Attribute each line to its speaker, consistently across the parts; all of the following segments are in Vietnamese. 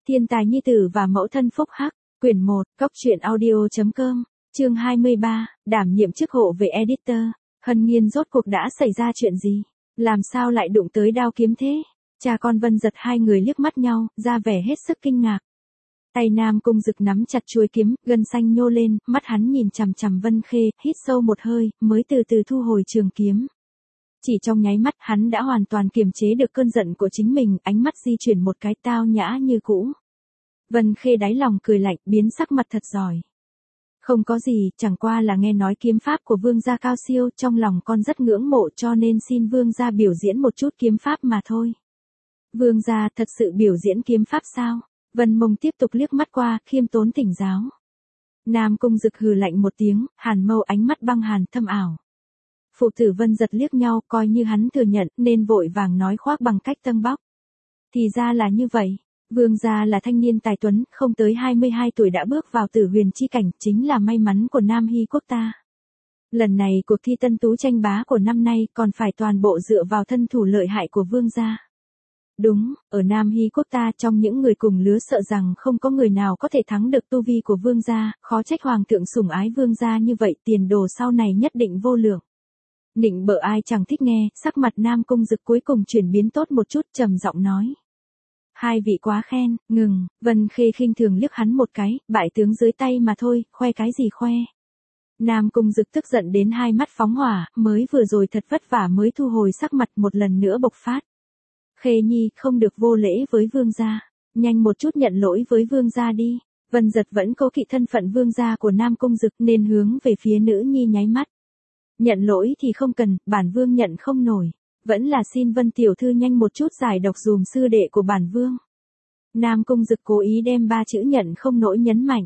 Speaker 1: Thiên tài nhi tử và mẫu thân phúc hắc, quyển 1, goctruyện audio.com, chương 23, đảm nhiệm chức hộ vệ editor. Hân Nhiên rốt cuộc đã xảy ra chuyện gì? Làm sao lại đụng tới đao kiếm thế? Cha con Vân Giật hai người liếc mắt nhau, ra vẻ hết sức kinh ngạc. Tay Nam Cung Dực nắm chặt chuôi kiếm, gân xanh nhô lên, mắt hắn nhìn chằm chằm Vân Khê, hít sâu một hơi, mới từ từ thu hồi trường kiếm. Chỉ trong nháy mắt hắn đã hoàn toàn kiềm chế được cơn giận của chính mình, ánh mắt di chuyển một cái tao nhã như cũ. Vân Khê đáy lòng cười lạnh, biến sắc mặt thật giỏi. Không có gì, chẳng qua là nghe nói kiếm pháp của vương gia cao siêu, trong lòng con rất ngưỡng mộ cho nên xin vương gia biểu diễn một chút kiếm pháp mà thôi. Vương gia thật sự biểu diễn kiếm pháp sao? Vân Mông tiếp tục liếc mắt qua, khiêm tốn thỉnh giáo. Nam Cung Dực hừ lạnh một tiếng, hàn mâu ánh mắt băng hàn thâm ảo. Phụ tử Vân Giật liếc nhau, coi như hắn thừa nhận, nên vội vàng nói khoác bằng cách tâng bóc. Thì ra là như vậy, vương gia là thanh niên tài tuấn, không tới 22 tuổi đã bước vào tử huyền chi cảnh, chính là may mắn của Nam Hy quốc ta. Lần này cuộc thi tân tú tranh bá của năm nay còn phải toàn bộ dựa vào thân thủ lợi hại của vương gia. Đúng, ở Nam Hy quốc ta trong những người cùng lứa sợ rằng không có người nào có thể thắng được tu vi của vương gia, khó trách hoàng thượng sủng ái vương gia như vậy, tiền đồ sau này nhất định vô lượng. Nịnh bợ ai chẳng thích nghe, sắc mặt Nam Cung Dực cuối cùng chuyển biến tốt một chút, trầm giọng nói. Hai vị quá khen, ngừng, Vân Khê khinh thường liếc hắn một cái, bại tướng dưới tay mà thôi, khoe cái gì khoe. Nam Cung Dực tức giận đến hai mắt phóng hỏa, mới vừa rồi thật vất vả mới thu hồi sắc mặt một lần nữa bộc phát. Khê Nhi, không được vô lễ với vương gia, nhanh một chút nhận lỗi với vương gia đi. Vân Giật vẫn cố kỵ thân phận vương gia của Nam Cung Dực nên hướng về phía nữ nhi nháy mắt. Nhận lỗi thì không cần, bản vương nhận không nổi, vẫn là xin Vân tiểu thư nhanh một chút giải độc dùm sư đệ của bản vương. Nam Cung Dực cố ý đem ba chữ nhận không nổi nhấn mạnh.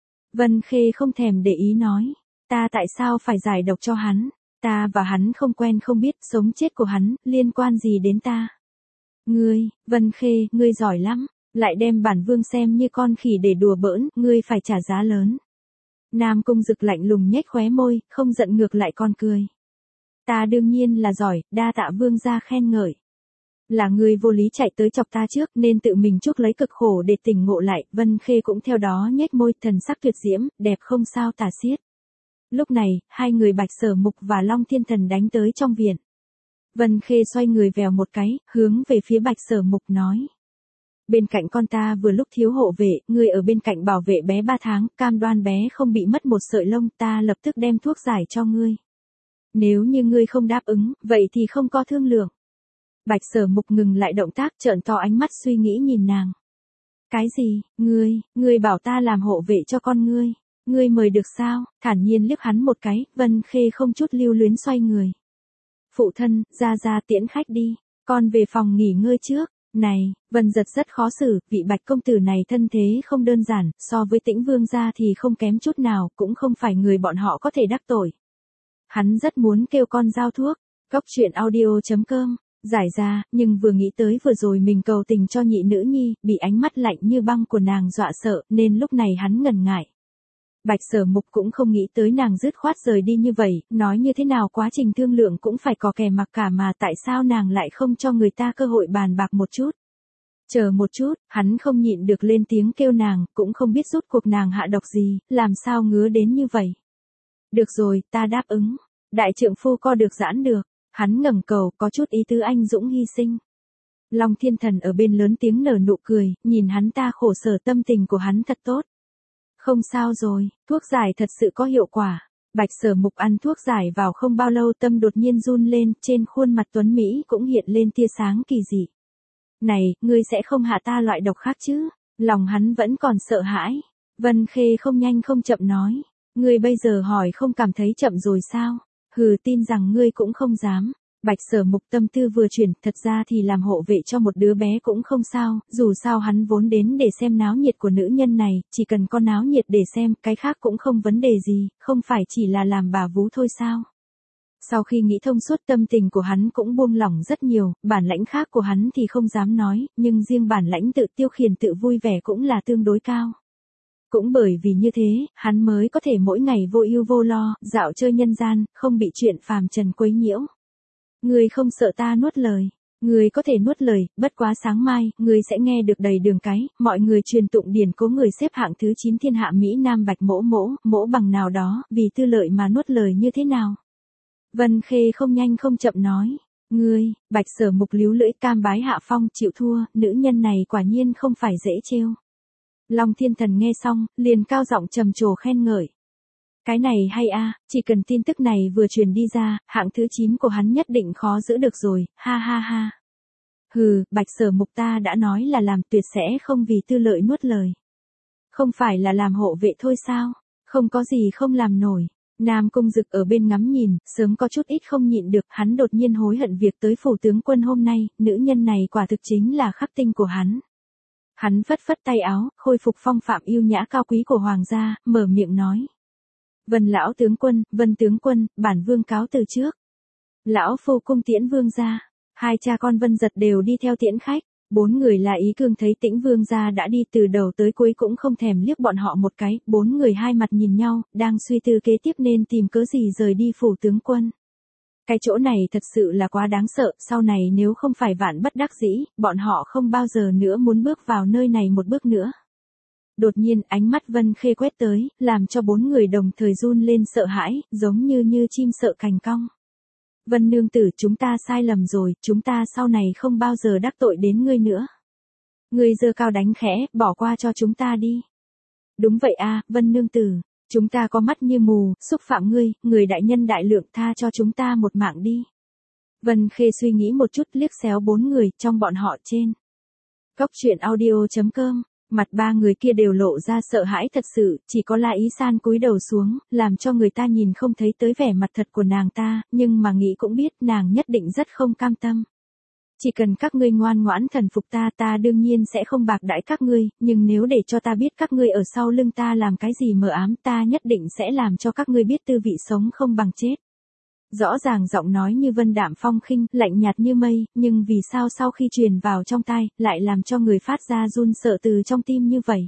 Speaker 1: Vân Khê không thèm để ý nói, ta tại sao phải giải độc cho hắn, ta và hắn không quen không biết, sống chết của hắn, liên quan gì đến ta. Ngươi, Vân Khê, ngươi giỏi lắm, lại đem bản vương xem như con khỉ để đùa bỡn, ngươi phải trả giá lớn. Nam Cung Dực lạnh lùng nhếch khóe môi, không giận ngược lại còn cười. Ta đương nhiên là giỏi, đa tạ vương gia khen ngợi. Là ngươi vô lý chạy tới chọc ta trước nên tự mình chuốc lấy cực khổ để tỉnh ngộ lại, Vân Khê cũng theo đó nhếch môi, thần sắc tuyệt diễm, đẹp không sao tả xiết. Lúc này, hai người Bạch Sở Mục và Long Thiên Thần đánh tới trong viện. Vân Khê xoay người vèo một cái, hướng về phía Bạch Sở Mục nói. Bên cạnh con ta vừa lúc thiếu hộ vệ, ngươi ở bên cạnh bảo vệ bé 3 tháng, cam đoan bé không bị mất một sợi lông, ta lập tức đem thuốc giải cho ngươi. Nếu như ngươi không đáp ứng, vậy thì không có thương lượng. Bạch Sở Mục ngừng lại động tác, trợn to ánh mắt suy nghĩ nhìn nàng. Cái gì, ngươi bảo ta làm hộ vệ cho con ngươi mời được sao? Thản nhiên liếc hắn một cái, Vân Khê không chút lưu luyến xoay người. Phụ thân, ra tiễn khách đi, con về phòng nghỉ ngơi trước. Này, Vân Giật rất khó xử, vị Bạch công tử này thân thế không đơn giản, so với Tĩnh vương gia thì không kém chút nào, cũng không phải người bọn họ có thể đắc tội. Hắn rất muốn kêu con giao thuốc, goctruyện audio.com, giải ra, nhưng vừa nghĩ tới vừa rồi mình cầu tình cho nhị nữ nhi, bị ánh mắt lạnh như băng của nàng dọa sợ, nên lúc này hắn ngần ngại. Bạch Sở Mục cũng không nghĩ tới nàng dứt khoát rời đi như vậy, nói như thế nào quá trình thương lượng cũng phải có kẻ mặc cả mà tại sao nàng lại không cho người ta cơ hội bàn bạc một chút. Chờ một chút, hắn không nhịn được lên tiếng kêu nàng, cũng không biết rút cuộc nàng hạ độc gì, làm sao ngứa đến như vậy. Được rồi, ta đáp ứng. Đại trượng phu co được giãn được, hắn ngẩng cầu, có chút ý tứ anh dũng hy sinh. Long Thiên Thần ở bên lớn tiếng nở nụ cười, nhìn hắn ta khổ sở, tâm tình của hắn thật tốt. Không sao rồi, thuốc giải thật sự có hiệu quả. Bạch Sở Mục ăn thuốc giải vào không bao lâu tâm đột nhiên run lên, trên khuôn mặt tuấn Mỹ cũng hiện lên tia sáng kỳ dị. Này, ngươi sẽ không hạ ta loại độc khác chứ? Lòng hắn vẫn còn sợ hãi. Vân Khê không nhanh không chậm nói. Ngươi bây giờ hỏi không cảm thấy chậm rồi sao? Hừ, tin rằng ngươi cũng không dám. Bạch Sở Mục tâm tư vừa chuyển, thật ra thì làm hộ vệ cho một đứa bé cũng không sao, dù sao hắn vốn đến để xem náo nhiệt của nữ nhân này, chỉ cần có náo nhiệt để xem, cái khác cũng không vấn đề gì, không phải chỉ là làm bà vú thôi sao. Sau khi nghĩ thông suốt tâm tình của hắn cũng buông lỏng rất nhiều, bản lãnh khác của hắn thì không dám nói, nhưng riêng bản lãnh tự tiêu khiển tự vui vẻ cũng là tương đối cao. Cũng bởi vì như thế, hắn mới có thể mỗi ngày vô ưu vô lo, dạo chơi nhân gian, không bị chuyện phàm trần quấy nhiễu. Ngươi không sợ ta nuốt lời. Ngươi có thể nuốt lời, bất quá sáng mai, ngươi sẽ nghe được đầy đường cái, mọi người truyền tụng điển cố người xếp hạng thứ 9 thiên hạ Mỹ Nam Bạch Mỗ Mỗ, Mỗ bằng nào đó, vì tư lợi mà nuốt lời như thế nào. Vân Khê không nhanh không chậm nói. Ngươi, Bạch Sở Mục líu lưỡi cam bái hạ phong, chịu thua, nữ nhân này quả nhiên không phải dễ trêu. Long Thiên Thần nghe xong, liền cao giọng trầm trồ khen ngợi. Cái này hay a, chỉ cần tin tức này vừa truyền đi ra, hạng thứ 9 của hắn nhất định khó giữ được rồi, ha ha ha. Hừ, Bạch Sở Mục ta đã nói là làm, tuyệt sẽ không vì tư lợi nuốt lời. Không phải là làm hộ vệ thôi sao, không có gì không làm nổi. Nam Cung Dực ở bên ngắm nhìn, sớm có chút ít không nhịn được, hắn đột nhiên hối hận việc tới phủ tướng quân hôm nay, nữ nhân này quả thực chính là khắc tinh của hắn. Hắn phất phất tay áo, khôi phục phong phạm yêu nhã cao quý của hoàng gia, mở miệng nói. Vân lão tướng quân, Vân tướng quân, bản vương cáo từ trước. Lão phu cung tiễn vương gia, hai cha con Vân Giật đều đi theo tiễn khách. 4 người là ý cương thấy Tĩnh vương gia đã đi từ đầu tới cuối cũng không thèm liếc bọn họ một cái, 4 người hai mặt nhìn nhau, đang suy tư kế tiếp nên tìm cớ gì rời đi phủ tướng quân. Cái chỗ này thật sự là quá đáng sợ, sau này nếu không phải vạn bất đắc dĩ, bọn họ không bao giờ nữa muốn bước vào nơi này một bước nữa. Đột nhiên ánh mắt Vân Khê quét tới, làm cho 4 người đồng thời run lên sợ hãi, giống như chim sợ cành cong. Vân nương tử, chúng ta sai lầm rồi, chúng ta sau này không bao giờ đắc tội đến ngươi nữa. Ngươi giơ cao đánh khẽ, bỏ qua cho chúng ta đi. Đúng vậy a, Vân nương tử, chúng ta có mắt như mù, xúc phạm ngươi, người đại nhân đại lượng, tha cho chúng ta một mạng đi. Vân Khê suy nghĩ một chút, liếc xéo 4 người trong bọn họ trên. Góc truyện audio.com. Mặt 3 người kia đều lộ ra sợ hãi thật sự, chỉ có La Ý San cúi đầu xuống, làm cho người ta nhìn không thấy tới vẻ mặt thật của nàng ta, nhưng mà nghĩ cũng biết nàng nhất định rất không cam tâm. Chỉ cần các ngươi ngoan ngoãn thần phục ta, ta đương nhiên sẽ không bạc đãi các ngươi, nhưng nếu để cho ta biết các ngươi ở sau lưng ta làm cái gì mờ ám, ta nhất định sẽ làm cho các ngươi biết tư vị sống không bằng chết. Rõ ràng giọng nói như vân đạm phong khinh, lạnh nhạt như mây, nhưng vì sao sau khi truyền vào trong tai, lại làm cho người phát ra run sợ từ trong tim như vậy.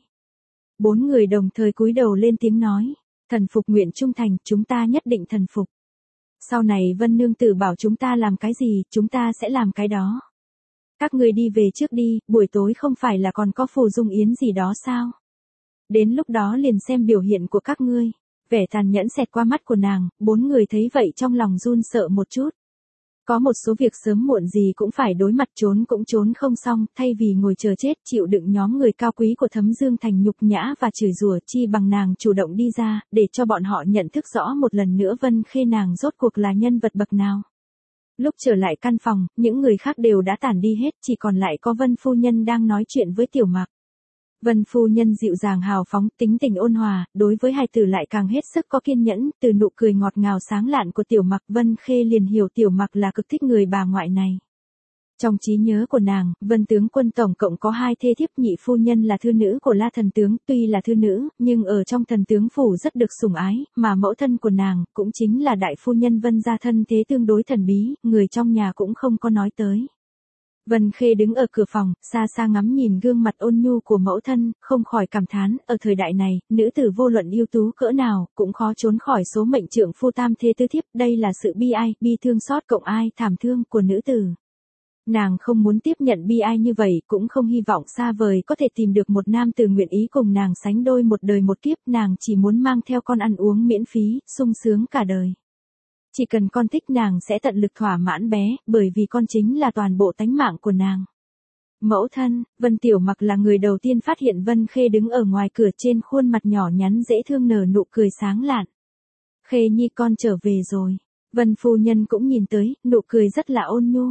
Speaker 1: 4 người đồng thời cúi đầu lên tiếng nói, thần phục nguyện trung thành, chúng ta nhất định thần phục. Sau này Vân nương tử bảo chúng ta làm cái gì, chúng ta sẽ làm cái đó. Các ngươi đi về trước đi, buổi tối không phải là còn có phù dung yến gì đó sao? Đến lúc đó liền xem biểu hiện của các ngươi. Vẻ tàn nhẫn xẹt qua mắt của nàng, 4 người thấy vậy trong lòng run sợ một chút. Có một số việc sớm muộn gì cũng phải đối mặt, trốn cũng trốn không xong, thay vì ngồi chờ chết chịu đựng nhóm người cao quý của Thấm Dương Thành nhục nhã và chửi rủa, chi bằng nàng chủ động đi ra, để cho bọn họ nhận thức rõ một lần nữa Vân Khê nàng rốt cuộc là nhân vật bậc nào. Lúc trở lại căn phòng, những người khác đều đã tản đi hết, chỉ còn lại có Vân phu nhân đang nói chuyện với Tiểu Mặc. Vân phu nhân dịu dàng hào phóng, tính tình ôn hòa, đối với hài tử lại càng hết sức có kiên nhẫn, từ nụ cười ngọt ngào sáng lạn của Tiểu Mặc, Vân Khê liền hiểu Tiểu Mặc là cực thích người bà ngoại này. Trong trí nhớ của nàng, Vân tướng quân tổng cộng có 2 thê thiếp, nhị phu nhân là thư nữ của La thần tướng, tuy là thư nữ, nhưng ở trong thần tướng phủ rất được sủng ái, mà mẫu thân của nàng, cũng chính là đại phu nhân Vân gia thân thế tương đối thần bí, người trong nhà cũng không có nói tới. Vân Khê đứng ở cửa phòng, xa xa ngắm nhìn gương mặt ôn nhu của mẫu thân, không khỏi cảm thán, ở thời đại này, nữ tử vô luận ưu tú cỡ nào, cũng khó trốn khỏi số mệnh trượng phu tam thê tứ thiếp, đây là sự bi ai, bi thương xót cộng ai, thảm thương của nữ tử. Nàng không muốn tiếp nhận bi ai như vậy, cũng không hy vọng xa vời có thể tìm được một nam tử nguyện ý cùng nàng sánh đôi một đời một kiếp, nàng chỉ muốn mang theo con ăn uống miễn phí, sung sướng cả đời. Chỉ cần con thích nàng sẽ tận lực thỏa mãn bé, bởi vì con chính là toàn bộ tánh mạng của nàng. Mẫu thân, Vân Tiểu Mặc là người đầu tiên phát hiện Vân Khê đứng ở ngoài cửa, trên khuôn mặt nhỏ nhắn dễ thương nở nụ cười sáng lạn. Khê nhi con trở về rồi. Vân phu nhân cũng nhìn tới, nụ cười rất là ôn nhu.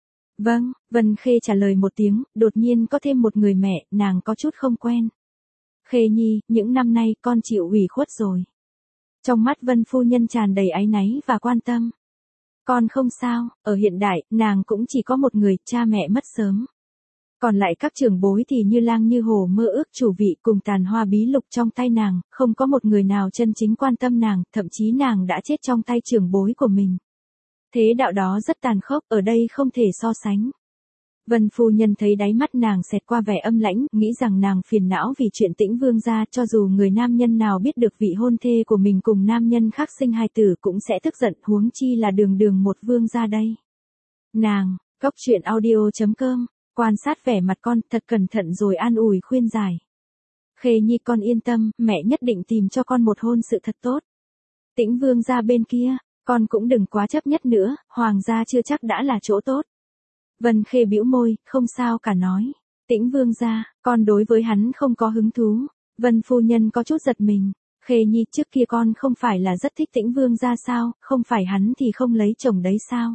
Speaker 1: Vâng, Vân Khê trả lời một tiếng, đột nhiên có thêm một người mẹ, nàng có chút không quen. Khê nhi, những năm nay con chịu ủy khuất rồi. Trong mắt Vân phu nhân tràn đầy áy náy và quan tâm. Con không sao, ở hiện đại, nàng cũng chỉ có một người, cha mẹ mất sớm. Còn lại các trưởng bối thì như lang như hổ mơ ước chủ vị cùng tàn hoa bí lục trong tay nàng, không có một người nào chân chính quan tâm nàng, thậm chí nàng đã chết trong tay trưởng bối của mình. Thế đạo đó rất tàn khốc, ở đây không thể so sánh. Vân phu nhân thấy đáy mắt nàng xẹt qua vẻ âm lãnh, nghĩ rằng nàng phiền não vì chuyện Tĩnh vương gia, cho dù người nam nhân nào biết được vị hôn thê của mình cùng nam nhân khác sinh hài tử cũng sẽ tức giận, huống chi là đường đường một vương gia đây. Cốc truyện audio.com, quan sát vẻ mặt con thật cẩn thận rồi an ủi khuyên giải. Khê Nhi con yên tâm, mẹ nhất định tìm cho con một hôn sự thật tốt. Tĩnh Vương gia bên kia, con cũng đừng quá chấp nhất nữa, hoàng gia chưa chắc đã là chỗ tốt. Vân Khê bĩu môi, không sao cả nói. Tĩnh Vương gia, con đối với hắn không có hứng thú. Vân phu nhân có chút giật mình. Khê Nhi trước kia con không phải là rất thích Tĩnh Vương gia sao, không phải hắn thì không lấy chồng đấy sao?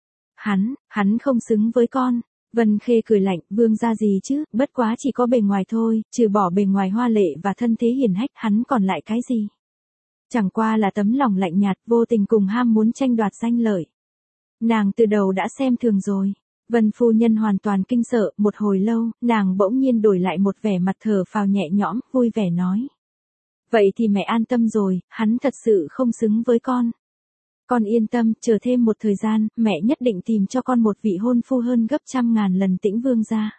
Speaker 1: Hắn không xứng với con. Vân Khê cười lạnh, vương gia gì chứ, bất quá chỉ có bề ngoài thôi, trừ bỏ bề ngoài hoa lệ và thân thế hiền hách, hắn còn lại cái gì? Chẳng qua là tấm lòng lạnh nhạt, vô tình cùng ham muốn tranh đoạt danh lợi. Nàng từ đầu đã xem thường rồi. Vân phu nhân hoàn toàn kinh sợ, một hồi lâu, nàng bỗng nhiên đổi lại một vẻ mặt thở phào nhẹ nhõm, vui vẻ nói. Vậy thì mẹ an tâm rồi, hắn thật sự không xứng với con. Con yên tâm, chờ thêm một thời gian, mẹ nhất định tìm cho con một vị hôn phu hơn gấp 100.000 lần Tĩnh Vương gia.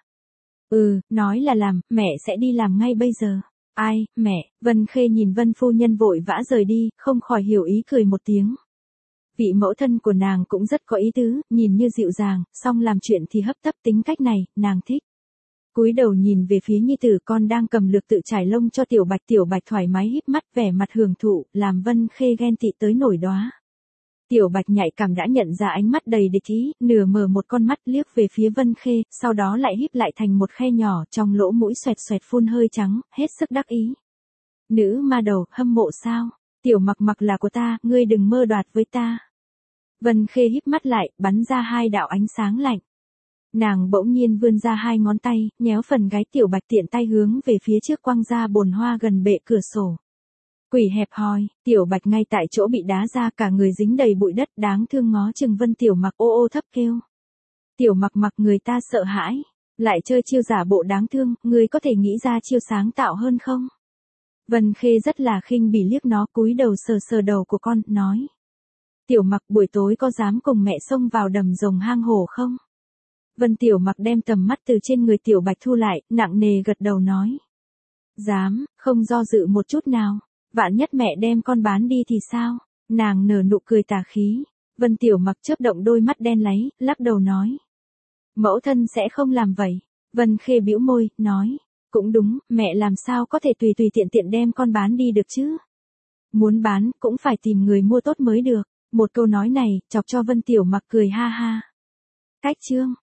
Speaker 1: Nói là làm, mẹ sẽ đi làm ngay bây giờ. Ai, mẹ, Vân Khê nhìn Vân phu nhân vội vã rời đi, không khỏi hiểu ý cười một tiếng. Vị mẫu thân của nàng cũng rất có ý tứ, nhìn như dịu dàng, song làm chuyện thì hấp tấp, tính cách này, nàng thích. Cúi đầu nhìn về phía nhi tử con đang cầm lược tự trải lông cho Tiểu Bạch thoải mái híp mắt vẻ mặt hưởng thụ, làm Vân Khê ghen tị tới nổi đóa. Tiểu Bạch nhạy cảm đã nhận ra ánh mắt đầy địch ý, nửa mở một con mắt liếc về phía Vân Khê, sau đó lại híp lại thành một khe nhỏ, trong lỗ mũi xoẹt xoẹt phun hơi trắng, hết sức đắc ý. Nữ ma đầu, hâm mộ sao? Tiểu Mặc là của ta, ngươi đừng mơ đoạt với ta. Vân Khê híp mắt lại, bắn ra hai đạo ánh sáng lạnh. Nàng bỗng nhiên vươn ra hai ngón tay, nhéo phần gáy Tiểu Bạch tiện tay hướng về phía trước quăng ra bồn hoa gần bệ cửa sổ. Quỷ hẹp hòi, Tiểu Bạch ngay tại chỗ bị đá ra, cả người dính đầy bụi đất, đáng thương ngó chừng Vân Tiểu Mặc ô ô thấp kêu. Tiểu Mặc người ta sợ hãi, lại chơi chiêu giả bộ đáng thương, ngươi có thể nghĩ ra chiêu sáng tạo hơn không? Vân Khê rất là khinh bỉ liếc nó, cúi đầu sờ đầu của con, nói. Tiểu Mặc buổi tối có dám cùng mẹ xông vào đầm rồng hang hổ không? Vân Tiểu Mặc đem tầm mắt từ trên người Tiểu Bạch thu lại, nặng nề gật đầu nói. Dám, không do dự một chút nào. Vạn nhất mẹ đem con bán đi thì sao? Nàng nở nụ cười tà khí. Vân Tiểu Mặc chớp động đôi mắt đen láy, lắc đầu nói. Mẫu thân sẽ không làm vậy. Vân Khê bĩu môi, nói. Cũng đúng, mẹ làm sao có thể tùy tiện đem con bán đi được chứ? Muốn bán, cũng phải tìm người mua tốt mới được. Một câu nói này, chọc cho Vân Tiểu Mặc cười ha ha. Cách chương.